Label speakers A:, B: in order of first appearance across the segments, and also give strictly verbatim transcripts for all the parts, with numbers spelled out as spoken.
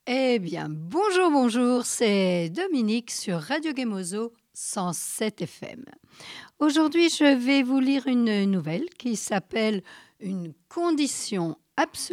A: Eh bien, bonjour, bonjour, c'est Dominique sur Radio Gemozo cent sept F M. Aujourd'hui, je vais vous lire une nouvelle qui s'appelle « Une condition absolue »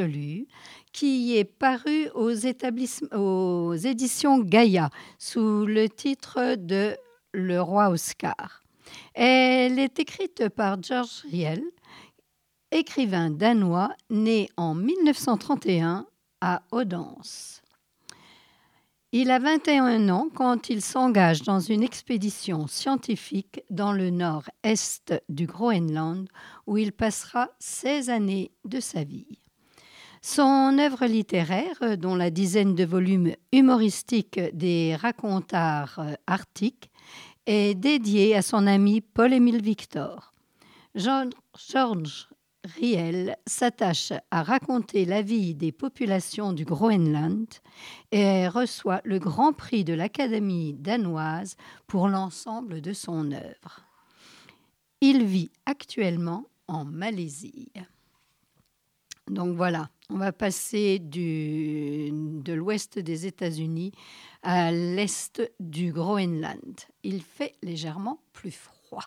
A: qui est parue aux, établissements- aux éditions Gaïa sous le titre de « Le roi Oscar ». Elle est écrite par George Riel, écrivain danois né en mille neuf cent trente et un à Odense. Il a vingt et un ans quand il s'engage dans une expédition scientifique dans le nord-est du Groenland où il passera seize années de sa vie. Son œuvre littéraire, dont la dizaine de volumes humoristiques des racontars arctiques, est dédiée à son ami Paul-Émile Victor. George Riel s'attache à raconter la vie des populations du Groenland et reçoit le Grand Prix de l'Académie danoise pour l'ensemble de son œuvre. Il vit actuellement en Malaisie. Donc voilà, on va passer du, de l'ouest des États-Unis à l'est du Groenland. Il fait légèrement plus froid.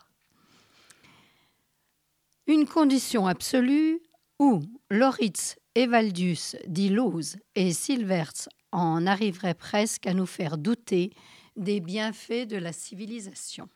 A: Une condition absolue où Lauritz, Evaldius, dit Lose et Silverts en arriveraient presque à nous faire douter des bienfaits de la civilisation.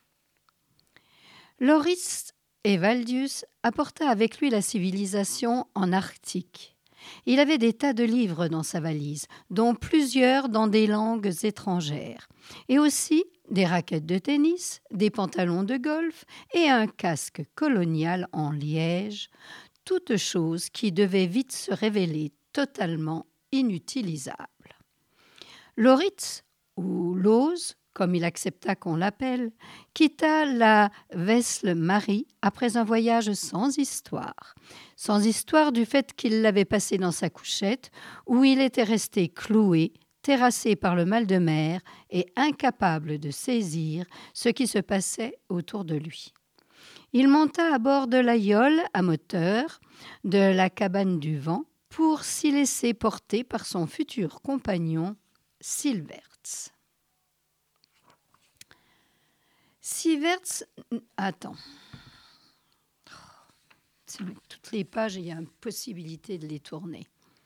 A: Lauritz Evaldius apporta avec lui la civilisation en Arctique. Il avait des tas de livres dans sa valise, dont plusieurs dans des langues étrangères, et aussi des raquettes de tennis, des pantalons de golf et un casque colonial en liège, toutes choses qui devaient vite se révéler totalement inutilisables. Lauritz, ou Lose, comme il accepta qu'on l'appelle, quitta la Vesle-Marie après un voyage sans histoire. Sans histoire du fait qu'il l'avait passé dans sa couchette, où il était resté cloué, terrassé par le mal de mer et incapable de saisir ce qui se passait autour de lui. Il monta à bord de la yole à moteur de la cabane du vent pour s'y laisser porter par son futur compagnon Silverts. Silverts, attends. Toutes les pages, il y a une possibilité de les tourner.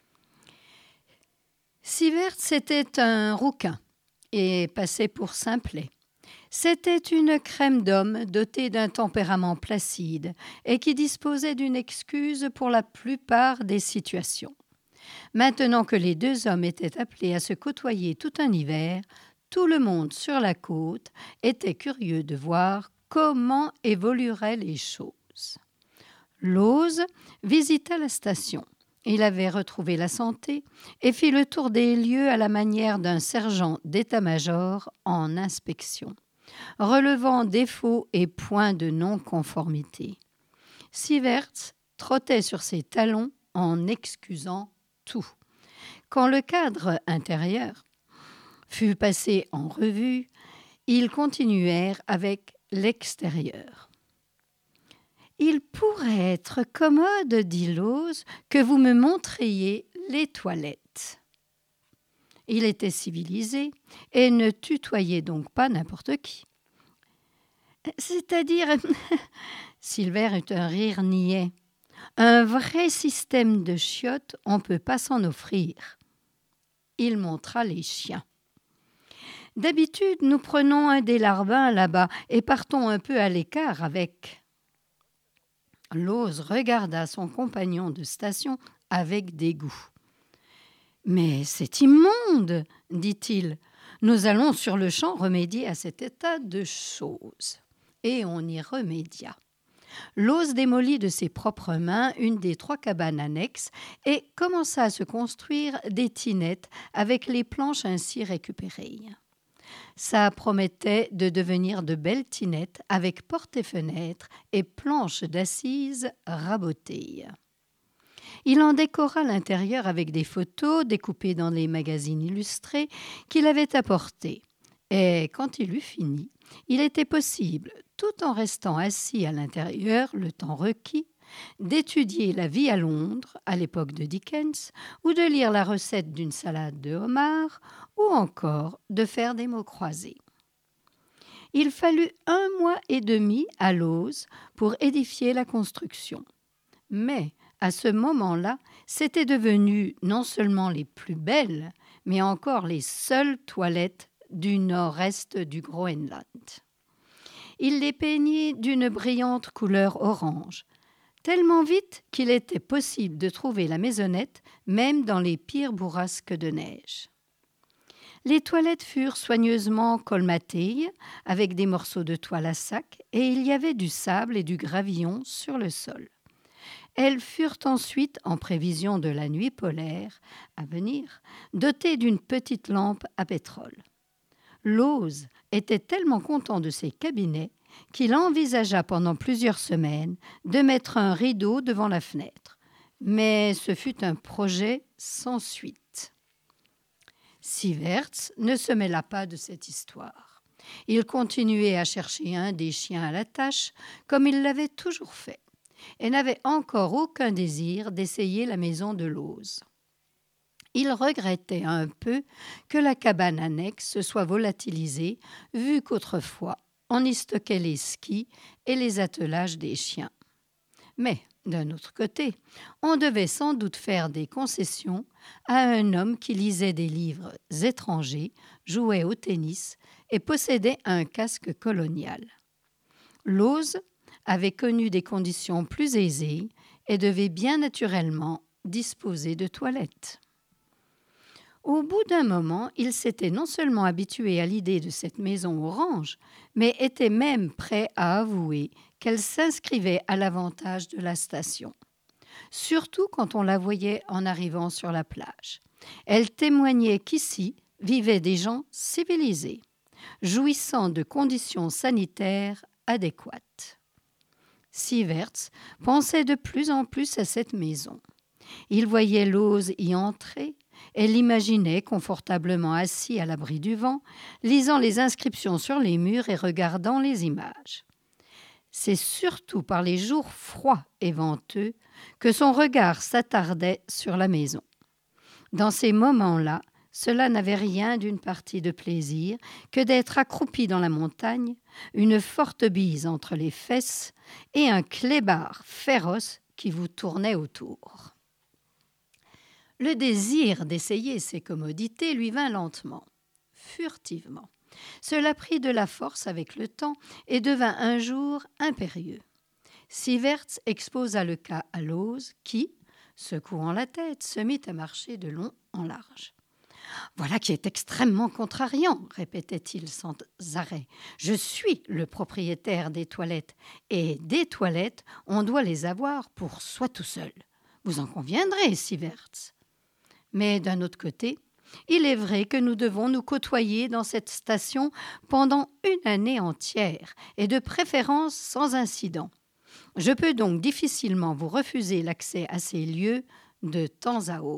A: Silverts était un rouquin et passait pour simplet. C'était une crème d'homme dotée d'un tempérament placide et qui disposait d'une excuse pour la plupart des situations. Maintenant que les deux hommes étaient appelés à se côtoyer tout un hiver, tout le monde sur la côte était curieux de voir comment évolueraient les choses. Lose visita la station. Il avait retrouvé la santé et fit le tour des lieux à la manière d'un sergent d'état-major en inspection, relevant défauts et points de non-conformité. Silverts trottait sur ses talons en excusant tout. Quand le cadre intérieur fut passé en revue, ils continuèrent avec l'extérieur. « Il pourrait être commode, dit Lose, que vous me montriez les toilettes. » Il était civilisé et ne tutoyait donc pas n'importe qui. « C'est-à-dire, Silver eut un rire niais, un vrai système de chiottes, on ne peut pas s'en offrir. » Il montra les chiens. « D'habitude, nous prenons un des larbins là-bas et partons un peu à l'écart avec. » Lose regarda son compagnon de station avec dégoût. « Mais c'est immonde, dit-il. Nous allons sur le champ remédier à cet état de choses. » Et on y remédia. Lose démolit de ses propres mains une des trois cabanes annexes et commença à se construire des tinettes avec les planches ainsi récupérées. Ça promettait de devenir de belles tinettes avec portes et fenêtres et planches d'assises rabotées. Il en décora l'intérieur avec des photos découpées dans les magazines illustrés qu'il avait apportés. Et quand il eut fini, il était possible, tout en restant assis à l'intérieur le temps requis, d'étudier la vie à Londres, à l'époque de Dickens, ou de lire la recette d'une salade de homard, ou encore de faire des mots croisés. Il fallut un mois et demi à Lawes pour édifier la construction. Mais, à ce moment-là, c'était devenu non seulement les plus belles, mais encore les seules toilettes du nord-est du Groenland. Il les peignit d'une brillante couleur orange, tellement vite qu'il était possible de trouver la maisonnette même dans les pires bourrasques de neige. Les toilettes furent soigneusement colmatées avec des morceaux de toile à sac et il y avait du sable et du gravillon sur le sol. Elles furent ensuite, en prévision de la nuit polaire à venir, dotées d'une petite lampe à pétrole. Lawes était tellement content de ses cabinets qu'il envisagea pendant plusieurs semaines de mettre un rideau devant la fenêtre. Mais ce fut un projet sans suite. Sieverts ne se mêla pas de cette histoire. Il continuait à chercher un des chiens à la tâche, comme il l'avait toujours fait, et n'avait encore aucun désir d'essayer la maison de Lawes. Il regrettait un peu que la cabane annexe se soit volatilisée, vu qu'autrefois, on y stockait les skis et les attelages des chiens. Mais, d'un autre côté, on devait sans doute faire des concessions à un homme qui lisait des livres étrangers, jouait au tennis et possédait un casque colonial. Lawes avait connu des conditions plus aisées et devait bien naturellement disposer de toilettes. Au bout d'un moment, il s'était non seulement habitué à l'idée de cette maison orange, mais était même prêt à avouer qu'elle s'inscrivait à l'avantage de la station. Surtout quand on la voyait en arrivant sur la plage. Elle témoignait qu'ici vivaient des gens civilisés, jouissant de conditions sanitaires adéquates. Sieverts pensait de plus en plus à cette maison. Il voyait Lawes y entrer et l'imaginait confortablement assis à l'abri du vent, lisant les inscriptions sur les murs et regardant les images. C'est surtout par les jours froids et venteux que son regard s'attardait sur la maison. Dans ces moments-là, cela n'avait rien d'une partie de plaisir que d'être accroupi dans la montagne, une forte bise entre les fesses et un clébard féroce qui vous tournait autour. Le désir d'essayer ces commodités lui vint lentement, furtivement. Cela prit de la force avec le temps et devint un jour impérieux. Sieverts exposa le cas à Lawes qui, secouant la tête, se mit à marcher de long en large. « Voilà qui est extrêmement contrariant, répétait-il sans arrêt. Je suis le propriétaire des toilettes, et des toilettes, on doit les avoir pour soi tout seul. Vous en conviendrez, Sieverts. Mais d'un autre côté, il est vrai que nous devons nous côtoyer dans cette station pendant une année entière, et de préférence sans incident. Je peux donc difficilement vous refuser l'accès à ces lieux de temps à autre. »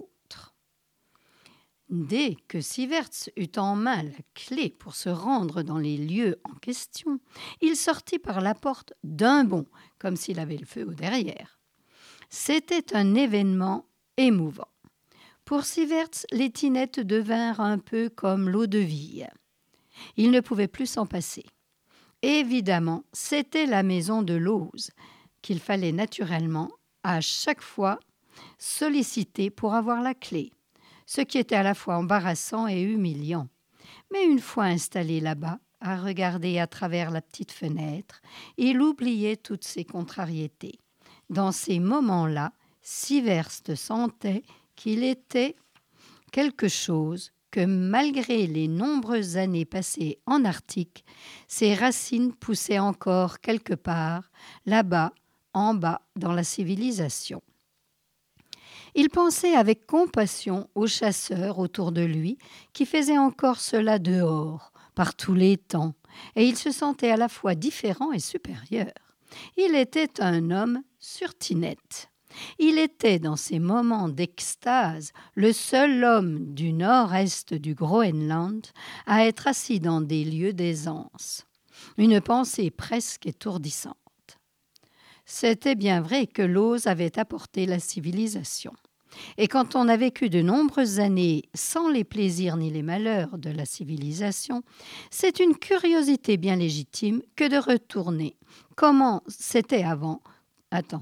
A: Dès que Sieverts eut en main la clé pour se rendre dans les lieux en question, il sortit par la porte d'un bond, comme s'il avait le feu au derrière. C'était un événement émouvant. Pour Sieverts, les tinettes devinrent un peu comme l'eau-de-vie. Il ne pouvait plus s'en passer. Évidemment, c'était la maison de Lawes qu'il fallait naturellement, à chaque fois, solliciter pour avoir la clé, ce qui était à la fois embarrassant et humiliant. Mais une fois installé là-bas, à regarder à travers la petite fenêtre, il oubliait toutes ses contrariétés. Dans ces moments-là, Sieverts sentait qu'il était quelque chose que, malgré les nombreuses années passées en Arctique, ses racines poussaient encore quelque part, là-bas, en bas, dans la civilisation. Il pensait avec compassion aux chasseurs autour de lui qui faisaient encore cela dehors, par tous les temps, et il se sentait à la fois différent et supérieur. Il était un homme sur tinette. Il était, dans ces moments d'extase, le seul homme du nord-est du Groenland à être assis dans des lieux d'aisance. Une pensée presque étourdissante. C'était bien vrai que Lose avait apporté la civilisation. Et quand on a vécu de nombreuses années sans les plaisirs ni les malheurs de la civilisation, c'est une curiosité bien légitime que de retourner. Comment c'était avant? Attends.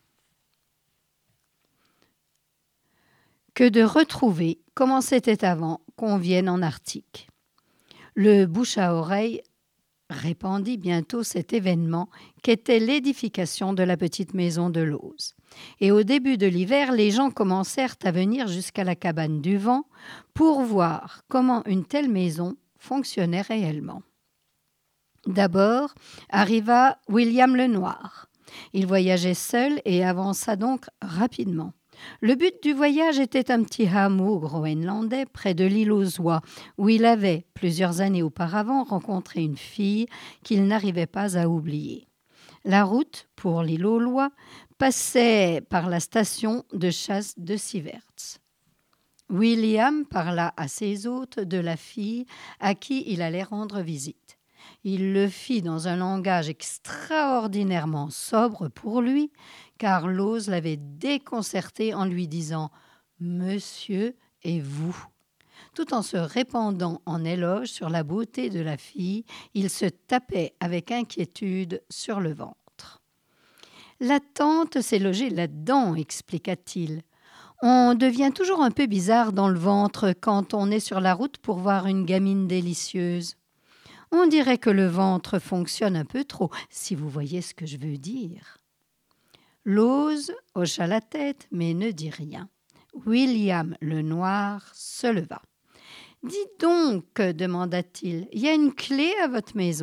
A: Que de retrouver comment c'était avant qu'on vienne en Arctique. Le bouche à oreille répandit bientôt cet événement qu'était l'édification de la petite maison de Lose. Et au début de l'hiver, les gens commencèrent à venir jusqu'à la cabane du vent pour voir comment une telle maison fonctionnait réellement. D'abord arriva William le Noir. Il voyageait seul et avança donc rapidement. Le but du voyage était un petit hameau groenlandais près de l'île aux oies, où il avait, plusieurs années auparavant, rencontré une fille qu'il n'arrivait pas à oublier. La route pour l'île aux oies passait par la station de chasse de Sieverts. William parla à ses hôtes de la fille à qui il allait rendre visite. Il le fit dans un langage extraordinairement sobre pour lui, car Lose l'avait déconcerté en lui disant « Monsieur et vous ». Tout en se répandant en éloges sur la beauté de la fille, il se tapait avec inquiétude sur le ventre. « La tante s'est logée là-dedans », expliqua-t-il. « On devient toujours un peu bizarre dans le ventre quand on est sur la route pour voir une gamine délicieuse. On dirait que le ventre fonctionne un peu trop, si vous voyez ce que je veux dire. » Lose hocha la tête, mais ne dit rien. William le Noir se leva. « Dis donc, demanda-t-il, y a une clé à votre maison ?»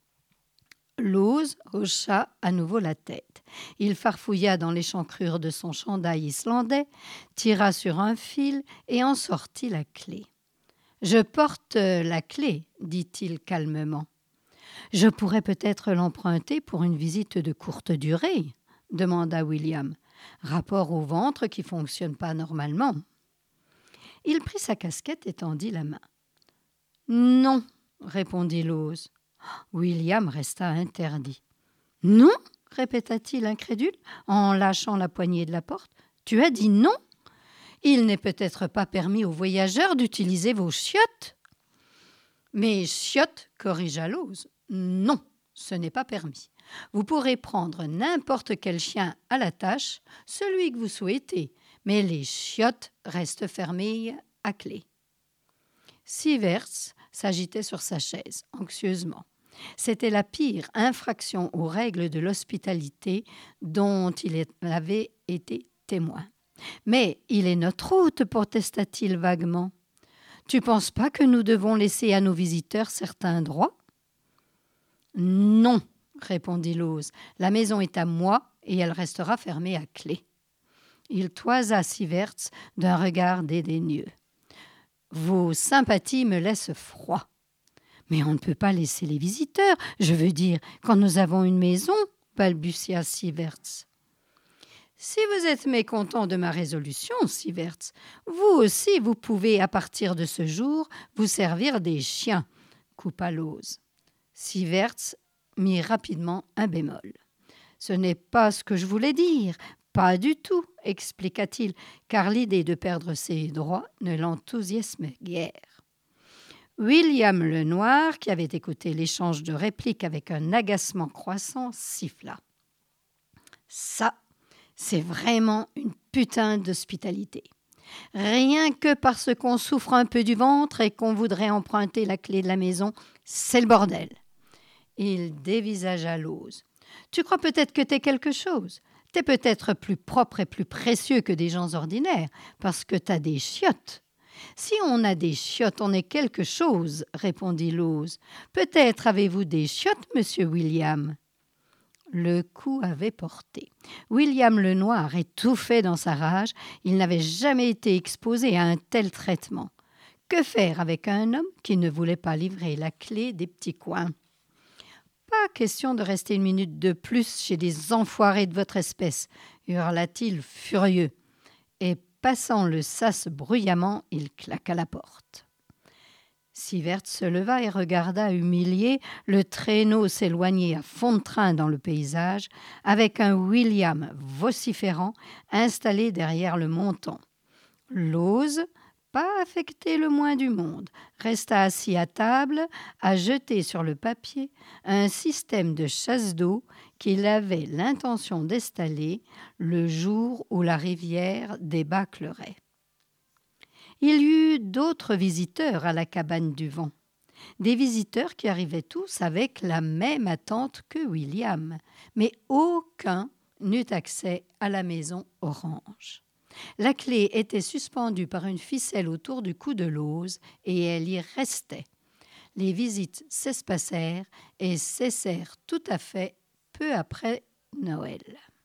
A: Lose hocha à nouveau la tête. Il farfouilla dans l'échancrure de son chandail islandais, tira sur un fil et en sortit la clé. « Je porte la clé, dit-il calmement. « Je pourrais peut-être l'emprunter pour une visite de courte durée, demanda William. Rapport au ventre qui ne fonctionne pas normalement. Il prit sa casquette et tendit la main. « Non, répondit Lose. William resta interdit. « Non, répéta-t-il incrédule en lâchant la poignée de la porte. Tu as dit non ? Il n'est peut-être pas permis aux voyageurs d'utiliser vos chiottes. » Mais chiottes, corrigea Lose. Non, ce n'est pas permis. Vous pourrez prendre n'importe quel chien à la tâche, celui que vous souhaitez, mais les chiottes restent fermées à clé. Sieverts s'agitait sur sa chaise, anxieusement. C'était la pire infraction aux règles de l'hospitalité dont il avait été témoin. « Mais il est notre hôte, protesta-t-il vaguement. Tu penses pas que nous devons laisser à nos visiteurs certains droits ? » Non, répondit Lose. La maison est à moi et elle restera fermée à clé. Il toisa Sieverts d'un regard dédaigneux. Vos sympathies me laissent froid. Mais on ne peut pas laisser les visiteurs, je veux dire, quand nous avons une maison, balbutia Sieverts. Si vous êtes mécontent de ma résolution, Sieverts, vous aussi vous pouvez, à partir de ce jour, vous servir des chiens, coupa Lose. Sieverts mit rapidement un bémol. Ce n'est pas ce que je voulais dire, pas du tout, expliqua-t-il, car l'idée de perdre ses droits ne l'enthousiasmait guère. William le Noir, qui avait écouté l'échange de répliques avec un agacement croissant, siffla. Ça, c'est vraiment une putain d'hospitalité. Rien que parce qu'on souffre un peu du ventre et qu'on voudrait emprunter la clé de la maison, c'est le bordel. Il dévisagea Lose. Tu crois peut-être que t'es quelque chose. T'es peut-être plus propre et plus précieux que des gens ordinaires, parce que t'as des chiottes. Si on a des chiottes, on est quelque chose, répondit Lose. Peut-être avez-vous des chiottes, monsieur William. Le coup avait porté. William le Noir étouffait dans sa rage. Il n'avait jamais été exposé à un tel traitement. Que faire avec un homme qui ne voulait pas livrer la clé des petits coins ? Pas question de rester une minute de plus chez des enfoirés de votre espèce, hurla-t-il furieux. Et passant le sas bruyamment, il claqua la porte. Sivert se leva et regarda humilié le traîneau s'éloigner à fond de train dans le paysage, avec un William vociférant installé derrière le montant. Lose, pas affecté le moins du monde, resta assis à table à jeter sur le papier un système de chasse d'eau qu'il avait l'intention d'installer le jour où la rivière débâclerait. Il y eut d'autres visiteurs à la cabane du vent. Des visiteurs qui arrivaient tous avec la même attente que William, mais aucun n'eut accès à la maison orange. La clé était suspendue par une ficelle autour du cou de Lose et elle y restait. Les visites s'espacèrent et cessèrent tout à fait peu après Noël.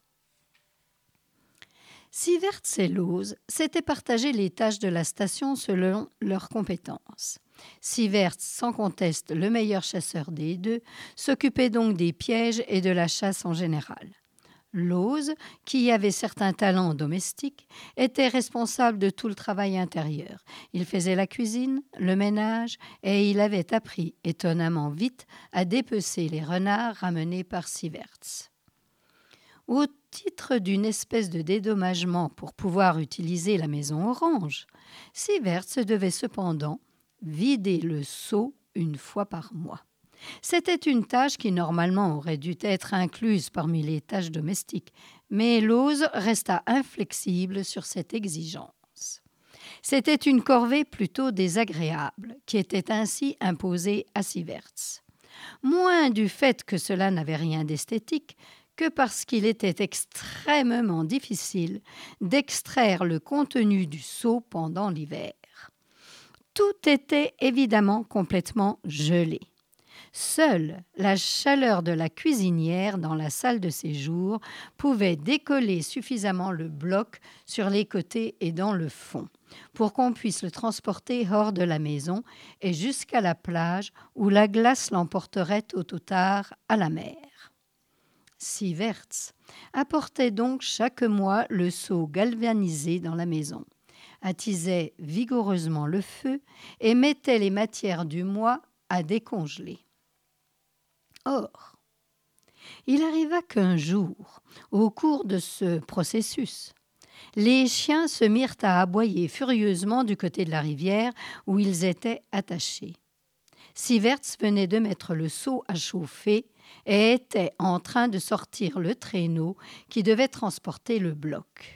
A: Sivert et Lose s'étaient partagé les tâches de la station selon leurs compétences. Sivert, sans conteste le meilleur chasseur des deux, s'occupait donc des pièges et de la chasse en général. Lose, qui avait certains talents domestiques, était responsable de tout le travail intérieur. Il faisait la cuisine, le ménage, et il avait appris étonnamment vite à dépecer les renards ramenés par Sivert. Au titre d'une espèce de dédommagement pour pouvoir utiliser la maison orange, Sivert devait cependant vider le seau une fois par mois. C'était une tâche qui normalement aurait dû être incluse parmi les tâches domestiques, mais Lose resta inflexible sur cette exigence. C'était une corvée plutôt désagréable qui était ainsi imposée à Sivert. Moins du fait que cela n'avait rien d'esthétique que parce qu'il était extrêmement difficile d'extraire le contenu du seau pendant l'hiver. Tout était évidemment complètement gelé. Seule la chaleur de la cuisinière dans la salle de séjour pouvait décoller suffisamment le bloc sur les côtés et dans le fond pour qu'on puisse le transporter hors de la maison et jusqu'à la plage où la glace l'emporterait tôt ou tard à la mer. Sivert apportait donc chaque mois le seau galvanisé dans la maison, attisait vigoureusement le feu et mettait les matières du mois à décongeler. Or, il arriva qu'un jour, au cours de ce processus, les chiens se mirent à aboyer furieusement du côté de la rivière où ils étaient attachés. Sivert venait de mettre le seau à chauffer et était en train de sortir le traîneau qui devait transporter le bloc.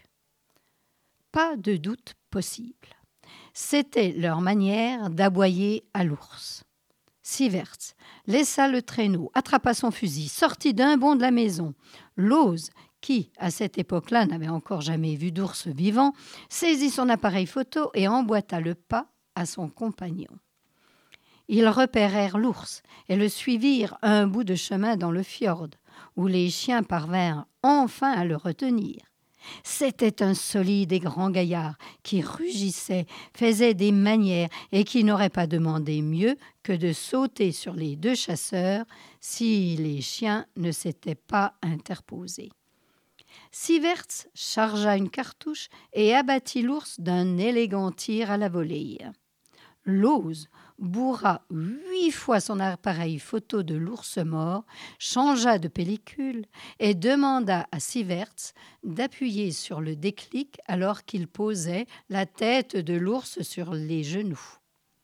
A: Pas de doute possible. C'était leur manière d'aboyer à l'ours. Sivert laissa le traîneau, attrapa son fusil, sortit d'un bond de la maison. Lose, qui, à cette époque-là, n'avait encore jamais vu d'ours vivant, saisit son appareil photo et emboîta le pas à son compagnon. Ils repérèrent l'ours et le suivirent un bout de chemin dans le fjord, où les chiens parvinrent enfin à le retenir. C'était un solide et grand gaillard qui rugissait, faisait des manières et qui n'aurait pas demandé mieux que de sauter sur les deux chasseurs si les chiens ne s'étaient pas interposés. Sivert chargea une cartouche et abattit l'ours d'un élégant tir à la volée. Lose bourra huit fois son appareil photo de l'ours mort, changea de pellicule et demanda à Sivert d'appuyer sur le déclic alors qu'il posait la tête de l'ours sur les genoux.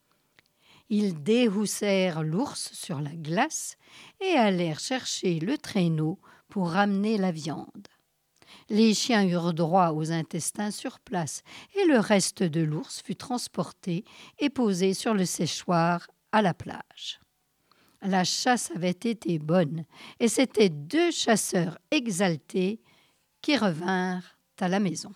A: Ils déhoussèrent l'ours sur la glace et allèrent chercher le traîneau pour ramener la viande. Les chiens eurent droit aux intestins sur place et le reste de l'ours fut transporté et posé sur le séchoir à la plage. La chasse avait été bonne et c'étaient deux chasseurs exaltés qui revinrent à la maison.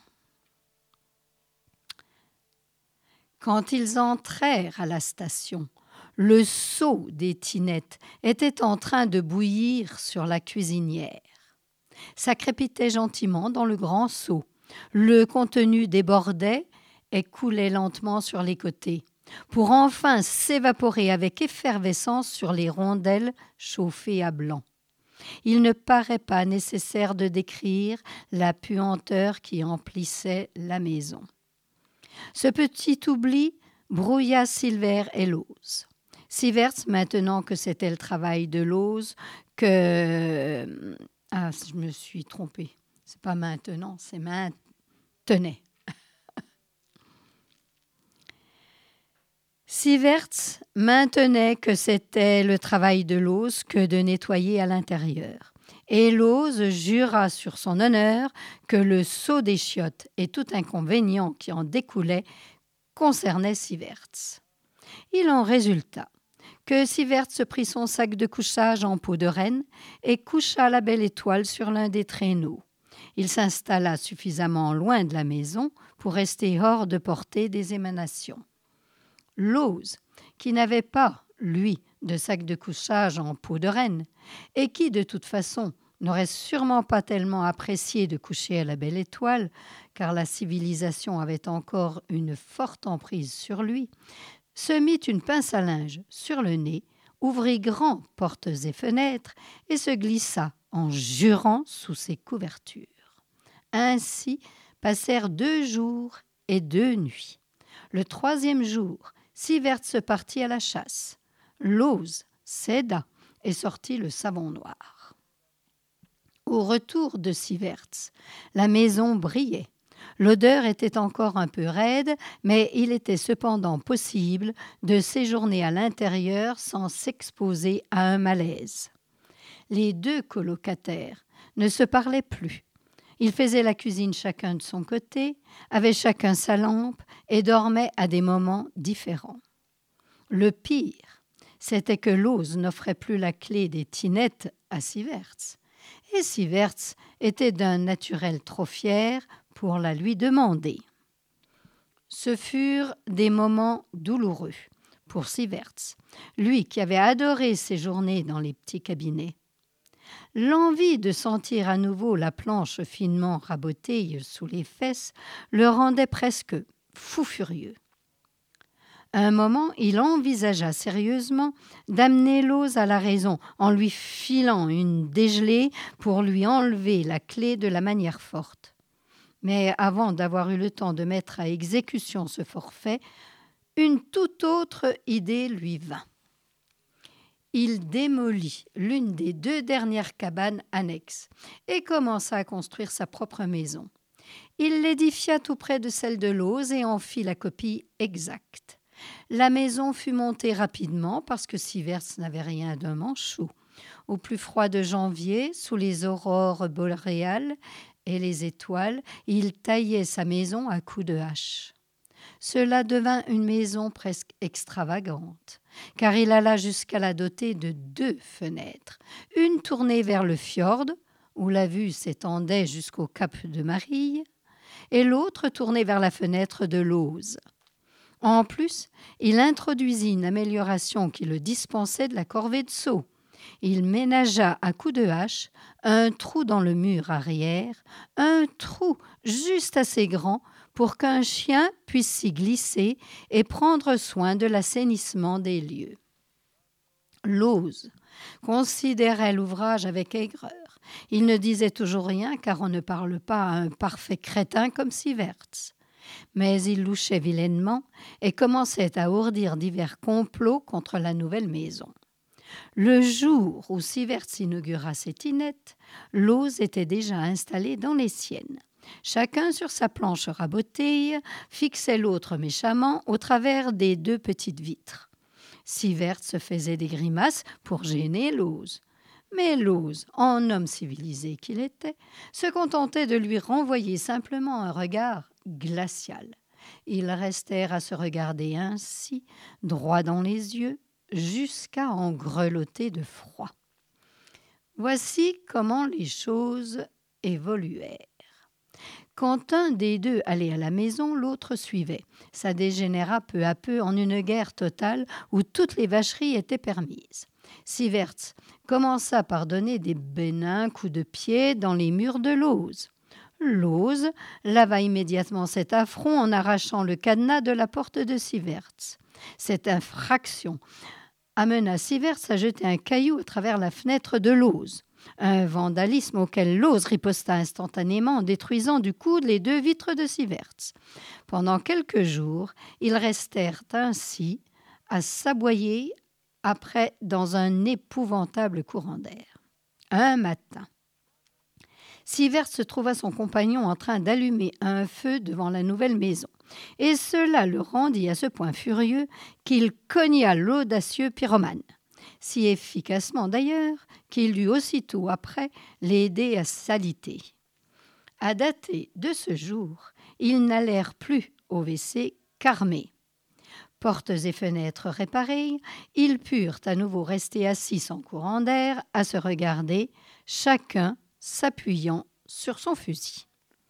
A: Quand ils entrèrent à la station, le seau des Tinettes était en train de bouillir sur la cuisinière. Ça crépitait gentiment dans le grand seau. Le contenu débordait et coulait lentement sur les côtés, pour enfin s'évaporer avec effervescence sur les rondelles chauffées à blanc. Il ne paraît pas nécessaire de décrire la puanteur qui emplissait la maison. Ce petit oubli brouilla Silver et Lose. Sieverts, maintenant que c'était le travail de Lose, que... Ah, je me suis trompée. C'est pas maintenant, c'est maintenait. Sieverts maintenait que c'était le travail de Lose que de nettoyer à l'intérieur. Et Lose jura sur son honneur que le seau des chiottes et tout inconvénient qui en découlait concernait Sieverts. Il en résulta que Sieverts prit son sac de couchage en peau de renne et coucha la belle étoile sur l'un des traîneaux. Il s'installa suffisamment loin de la maison pour rester hors de portée des émanations. Lose, qui n'avait pas, lui, de sac de couchage en peau de renne, et qui, de toute façon, n'aurait sûrement pas tellement apprécié de coucher à la belle étoile, car la civilisation avait encore une forte emprise sur lui, se mit une pince à linge sur le nez, ouvrit grand portes et fenêtres, et se glissa en jurant sous ses couvertures. Ainsi passèrent deux jours et deux nuits. Le troisième jour, Sieverts se partit à la chasse. Lose céda et sortit le savon noir. Au retour de Sieverts, la maison brillait. L'odeur était encore un peu raide, mais il était cependant possible de séjourner à l'intérieur sans s'exposer à un malaise. Les deux colocataires ne se parlaient plus. Ils faisaient la cuisine chacun de son côté, avaient chacun sa lampe et dormaient à des moments différents. Le pire, c'était que Lose n'offrait plus la clé des tinettes à Sieverts, et Sieverts était d'un naturel trop fier pour la lui demander. Ce furent des moments douloureux pour Sieverts, lui qui avait adoré séjourner dans les petits cabinets. L'envie de sentir à nouveau la planche finement rabotée sous les fesses le rendait presque fou furieux. Un moment, il envisagea sérieusement d'amener Lose à la raison en lui filant une dégelée pour lui enlever la clé de la manière forte. Mais avant d'avoir eu le temps de mettre à exécution ce forfait, une toute autre idée lui vint. Il démolit l'une des deux dernières cabanes annexes et commença à construire sa propre maison. Il l'édifia tout près de celle de Lose et en fit la copie exacte. La maison fut montée rapidement parce que Sieverts n'avait rien d'un manchot. Au plus froid de janvier, sous les aurores boréales et les étoiles, il taillait sa maison à coups de hache. Cela devint une maison presque extravagante, car il alla jusqu'à la doter de deux fenêtres, une tournée vers le fjord, où la vue s'étendait jusqu'au cap de Marille, et l'autre tournée vers la fenêtre de Lose. En plus, il introduisit une amélioration qui le dispensait de la corvée de seau. Il ménagea à coups de hache un trou dans le mur arrière, un trou juste assez grand pour qu'un chien puisse s'y glisser et prendre soin de l'assainissement des lieux. Lose considérait l'ouvrage avec aigreur. Il ne disait toujours rien, car on ne parle pas à un parfait crétin comme Sieverts. Mais il louchait vilainement et commençait à ourdir divers complots contre la nouvelle maison. Le jour où Sieverts inaugura ses tinettes, Lose était déjà installé dans les siennes. Chacun sur sa planche rabotée fixait l'autre méchamment au travers des deux petites vitres. Sieverts se faisait des grimaces pour gêner Lose. Mais Lose, en homme civilisé qu'il était, se contentait de lui renvoyer simplement un regard glacial. Ils restèrent à se regarder ainsi, droit dans les yeux, jusqu'à en grelotter de froid. Voici comment les choses évoluèrent. Quand un des deux allait à la maison, l'autre suivait. Ça dégénéra peu à peu en une guerre totale où toutes les vacheries étaient permises. Sieverts commença par donner des bénins coups de pied dans les murs de Lose. Lose lava immédiatement cet affront en arrachant le cadenas de la porte de Sieverts. Cette infraction amena Sieverts à jeter un caillou à travers la fenêtre de Lose. Un vandalisme auquel Lose riposta instantanément en détruisant du coude les deux vitres de Sieverts. Pendant quelques jours, ils restèrent ainsi à s'aboyer après dans un épouvantable courant d'air. Un matin, Sieverts se trouva son compagnon en train d'allumer un feu devant la nouvelle maison, et cela le rendit à ce point furieux qu'il cogna l'audacieux pyromane, si efficacement d'ailleurs qu'il eut aussitôt après l'aider à s'aliter. À dater de ce jour, ils n'allèrent plus au W C qu'armés. Portes et fenêtres réparées, ils purent à nouveau rester assis sans courant d'air, à se regarder, chacun s'appuyant sur son fusil.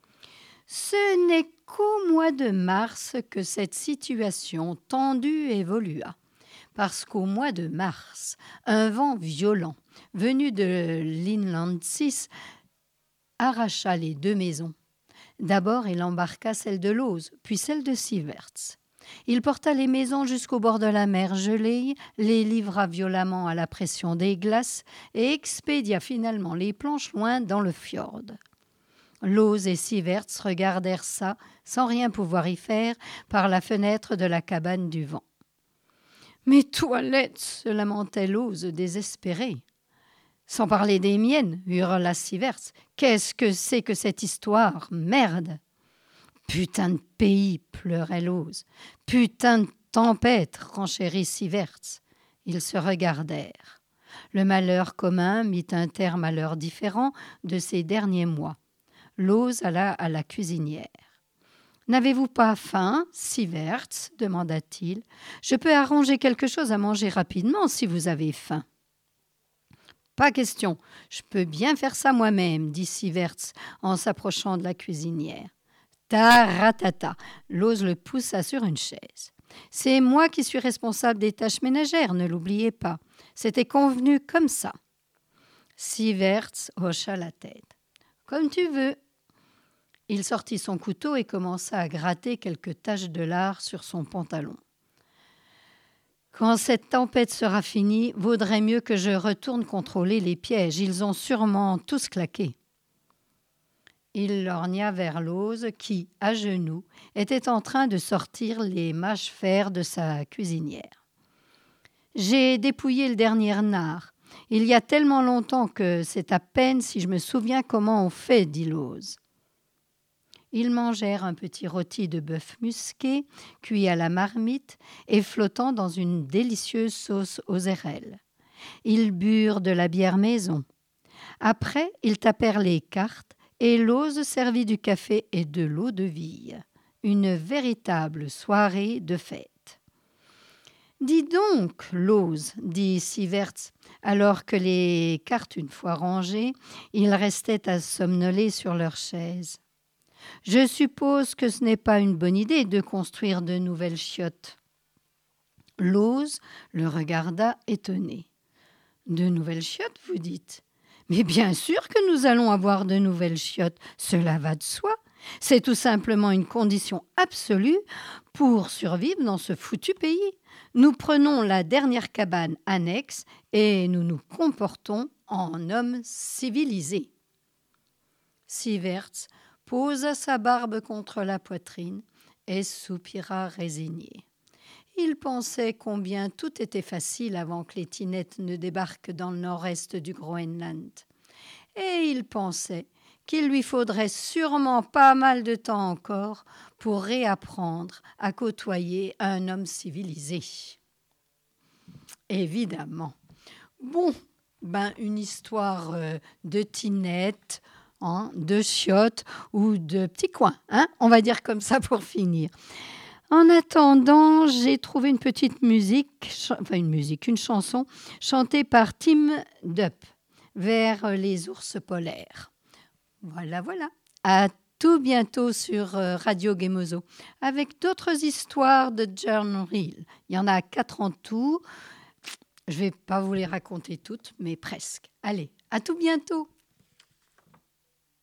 A: Ce n'est qu'au mois de mars que cette situation tendue évolua, parce qu'au mois de mars, un vent violent, venu de l'Inland six, arracha les deux maisons. D'abord, il embarqua celle de Lose, puis celle de Sieverts. Il porta les maisons jusqu'au bord de la mer gelée, les livra violemment à la pression des glaces et expédia finalement les planches loin dans le fjord. Lose et Sieverts regardèrent ça, sans rien pouvoir y faire, par la fenêtre de la cabane du vent. « Mes toilettes !» se lamentait Lose désespéré. « Sans parler des miennes !» hurla Sieverts. « Qu'est-ce que c'est que cette histoire ? Merde !» « Putain de pays !» pleurait Lose. « Putain de tempête !» renchérit Sieverts. Ils se regardèrent. Le malheur commun mit un terme à leurs différends de ces derniers mois. Lose alla à la cuisinière. « N'avez-vous pas faim, Sieverts ?» demanda-t-il. « Je peux arranger quelque chose à manger rapidement si vous avez faim. » « Pas question, je peux bien faire ça moi-même, » dit Sieverts en s'approchant de la cuisinière. Taratata, Lose le poussa sur une chaise. « C'est moi qui suis responsable des tâches ménagères, ne l'oubliez pas. C'était convenu comme ça. » Sieverts hocha la tête. « Comme tu veux. » Il sortit son couteau et commença à gratter quelques taches de lard sur son pantalon. « Quand cette tempête sera finie, vaudrait mieux que je retourne contrôler les pièges. Ils ont sûrement tous claqué. » Il lorgna vers Lose qui, à genoux, était en train de sortir les mâches-fer de sa cuisinière. « J'ai dépouillé le dernier nard. Il y a tellement longtemps que c'est à peine si je me souviens comment on fait, » dit Lose. Ils mangèrent un petit rôti de bœuf musqué, cuit à la marmite et flottant dans une délicieuse sauce aux érelles. Ils burent de la bière maison. Après, ils tapèrent les cartes et Lose servit du café et de l'eau de vie. Une véritable soirée de fête. « Dis donc, Lose, » dit Sieverts, alors que les cartes une fois rangées, ils restaient à somnoler sur leurs chaises. « Je suppose que ce n'est pas une bonne idée de construire de nouvelles chiottes. » Lose le regarda étonné. « De nouvelles chiottes, vous dites ? Mais bien sûr que nous allons avoir de nouvelles chiottes, cela va de soi. C'est tout simplement une condition absolue pour survivre dans ce foutu pays. Nous prenons la dernière cabane annexe et nous nous comportons en hommes civilisés. » Sieverts posa sa barbe contre la poitrine et soupira résigné. Il pensait combien tout était facile avant que les Tinettes ne débarquent dans le nord-est du Groenland. Et il pensait qu'il lui faudrait sûrement pas mal de temps encore pour réapprendre à côtoyer un homme civilisé. Évidemment. Bon, ben une histoire euh, de Tinette, hein, de chiottes ou de petits coins, hein, on va dire comme ça pour finir. En attendant, j'ai trouvé une petite musique, ch- enfin une musique, une chanson chantée par Tim Dup vers les ours polaires. Voilà, voilà. À tout bientôt sur euh, Radio Gemozo avec d'autres histoires de journal. Il y en a quatre en tout. Je ne vais pas vous les raconter toutes, mais presque. Allez, à tout bientôt.